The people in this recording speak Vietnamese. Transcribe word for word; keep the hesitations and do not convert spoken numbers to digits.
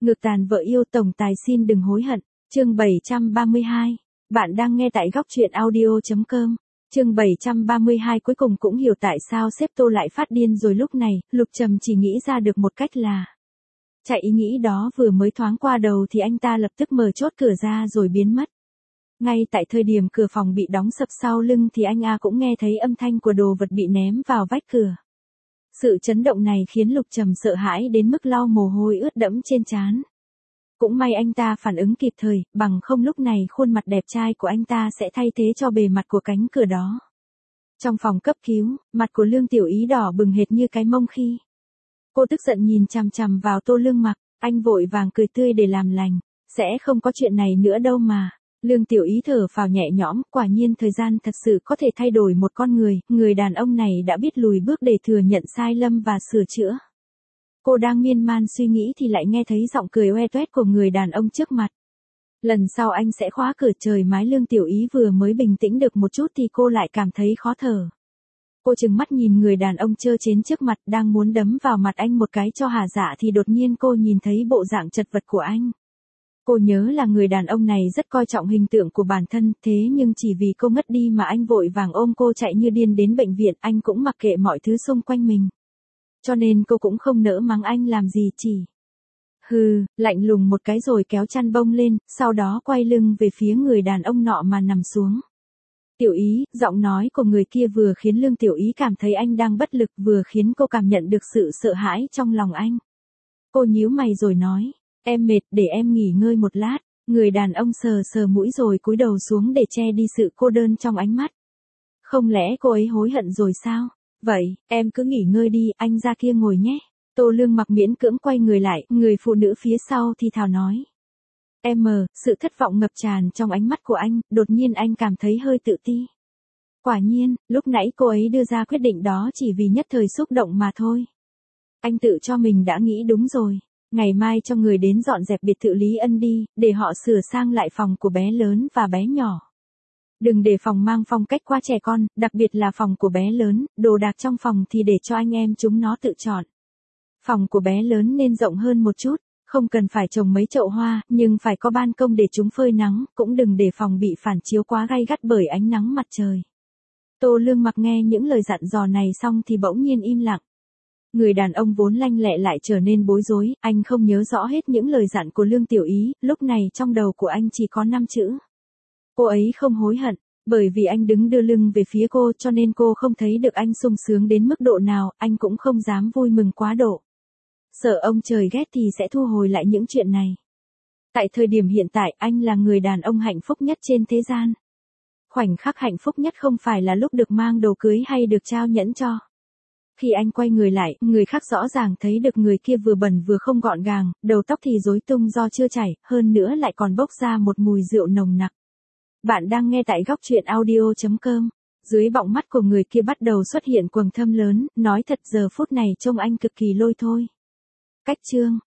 Ngược tàn vợ yêu tổng tài xin đừng hối hận. Chương bảy trăm ba mươi hai. Bạn đang nghe tại góc truyện audio.com. Chương bảy trăm ba mươi hai cuối cùng cũng hiểu tại sao sếp Tô lại phát điên rồi lúc này, Lục Trầm chỉ nghĩ ra được một cách là chạy ý nghĩ đó vừa mới thoáng qua đầu thì anh ta lập tức mở chốt cửa ra rồi biến mất. Ngay tại thời điểm cửa phòng bị đóng sập sau lưng thì anh A cũng nghe thấy âm thanh của đồ vật bị ném vào vách cửa. Sự chấn động này khiến Lục Trầm sợ hãi đến mức lau mồ hôi ướt đẫm trên trán. Cũng may anh ta phản ứng kịp thời, bằng không lúc này khuôn mặt đẹp trai của anh ta sẽ thay thế cho bề mặt của cánh cửa đó. Trong phòng cấp cứu, mặt của Lương Tiểu Ý đỏ bừng hệt như cái mông khi cô tức giận nhìn chằm chằm vào Tô Lương Mặc, anh vội vàng cười tươi để làm lành, sẽ không có chuyện này nữa đâu mà. Lương Tiểu Ý thở phào nhẹ nhõm, quả nhiên thời gian thật sự có thể thay đổi một con người, người đàn ông này đã biết lùi bước để thừa nhận sai lầm và sửa chữa. Cô đang miên man suy nghĩ thì lại nghe thấy giọng cười oe toét của người đàn ông trước mặt. Lần sau anh sẽ khóa cửa trời mái. Lương Tiểu Ý vừa mới bình tĩnh được một chút thì cô lại cảm thấy khó thở. Cô trừng mắt nhìn người đàn ông trơ trến trước mặt đang muốn đấm vào mặt anh một cái cho hả dạ thì đột nhiên cô nhìn thấy bộ dạng chật vật của anh. Cô nhớ là người đàn ông này rất coi trọng hình tượng của bản thân, thế nhưng chỉ vì cô ngất đi mà anh vội vàng ôm cô chạy như điên đến bệnh viện, anh cũng mặc kệ mọi thứ xung quanh mình. Cho nên cô cũng không nỡ mắng anh làm gì, chỉ hừ, lạnh lùng một cái rồi kéo chăn bông lên, sau đó quay lưng về phía người đàn ông nọ mà nằm xuống. Tiểu Ý, giọng nói của người kia vừa khiến Lương Tiểu Ý cảm thấy anh đang bất lực, vừa khiến cô cảm nhận được sự sợ hãi trong lòng anh. Cô nhíu mày rồi nói, em mệt, để em nghỉ ngơi một lát. Người đàn ông sờ sờ mũi rồi cúi đầu xuống để che đi sự cô đơn trong ánh mắt. Không lẽ cô ấy hối hận rồi sao? Vậy, em cứ nghỉ ngơi đi, anh ra kia ngồi nhé. Tô Lương Mặc miễn cưỡng quay người lại, người phụ nữ phía sau thì thào nói. Em mờ, sự thất vọng ngập tràn trong ánh mắt của anh, đột nhiên anh cảm thấy hơi tự ti. Quả nhiên, lúc nãy cô ấy đưa ra quyết định đó chỉ vì nhất thời xúc động mà thôi. Anh tự cho mình đã nghĩ đúng rồi. Ngày mai cho người đến dọn dẹp biệt thự Lý Ân đi, để họ sửa sang lại phòng của bé lớn và bé nhỏ. Đừng để phòng mang phong cách quá trẻ con, đặc biệt là phòng của bé lớn, đồ đạc trong phòng thì để cho anh em chúng nó tự chọn. Phòng của bé lớn nên rộng hơn một chút, không cần phải trồng mấy chậu hoa, nhưng phải có ban công để chúng phơi nắng, cũng đừng để phòng bị phản chiếu quá gay gắt bởi ánh nắng mặt trời. Tô Lương Mặc nghe những lời dặn dò này xong thì bỗng nhiên im lặng. Người đàn ông vốn lanh lẹ lại trở nên bối rối, anh không nhớ rõ hết những lời dặn của Lương Tiểu Ý, lúc này trong đầu của anh chỉ có năm chữ. Cô ấy không hối hận, bởi vì anh đứng đưa lưng về phía cô cho nên cô không thấy được anh sung sướng đến mức độ nào, anh cũng không dám vui mừng quá độ. Sợ ông trời ghét thì sẽ thu hồi lại những chuyện này. Tại thời điểm hiện tại anh là người đàn ông hạnh phúc nhất trên thế gian. Khoảnh khắc hạnh phúc nhất không phải là lúc được mang đồ cưới hay được trao nhẫn cho. Khi anh quay người lại, người khác rõ ràng thấy được người kia vừa bẩn vừa không gọn gàng, đầu tóc thì rối tung do chưa chảy, hơn nữa lại còn bốc ra một mùi rượu nồng nặc. Bạn đang nghe tại góc truyện audio.com. Dưới bọng mắt của người kia bắt đầu xuất hiện quầng thâm lớn, nói thật giờ phút này trông anh cực kỳ lôi thôi. Cách chương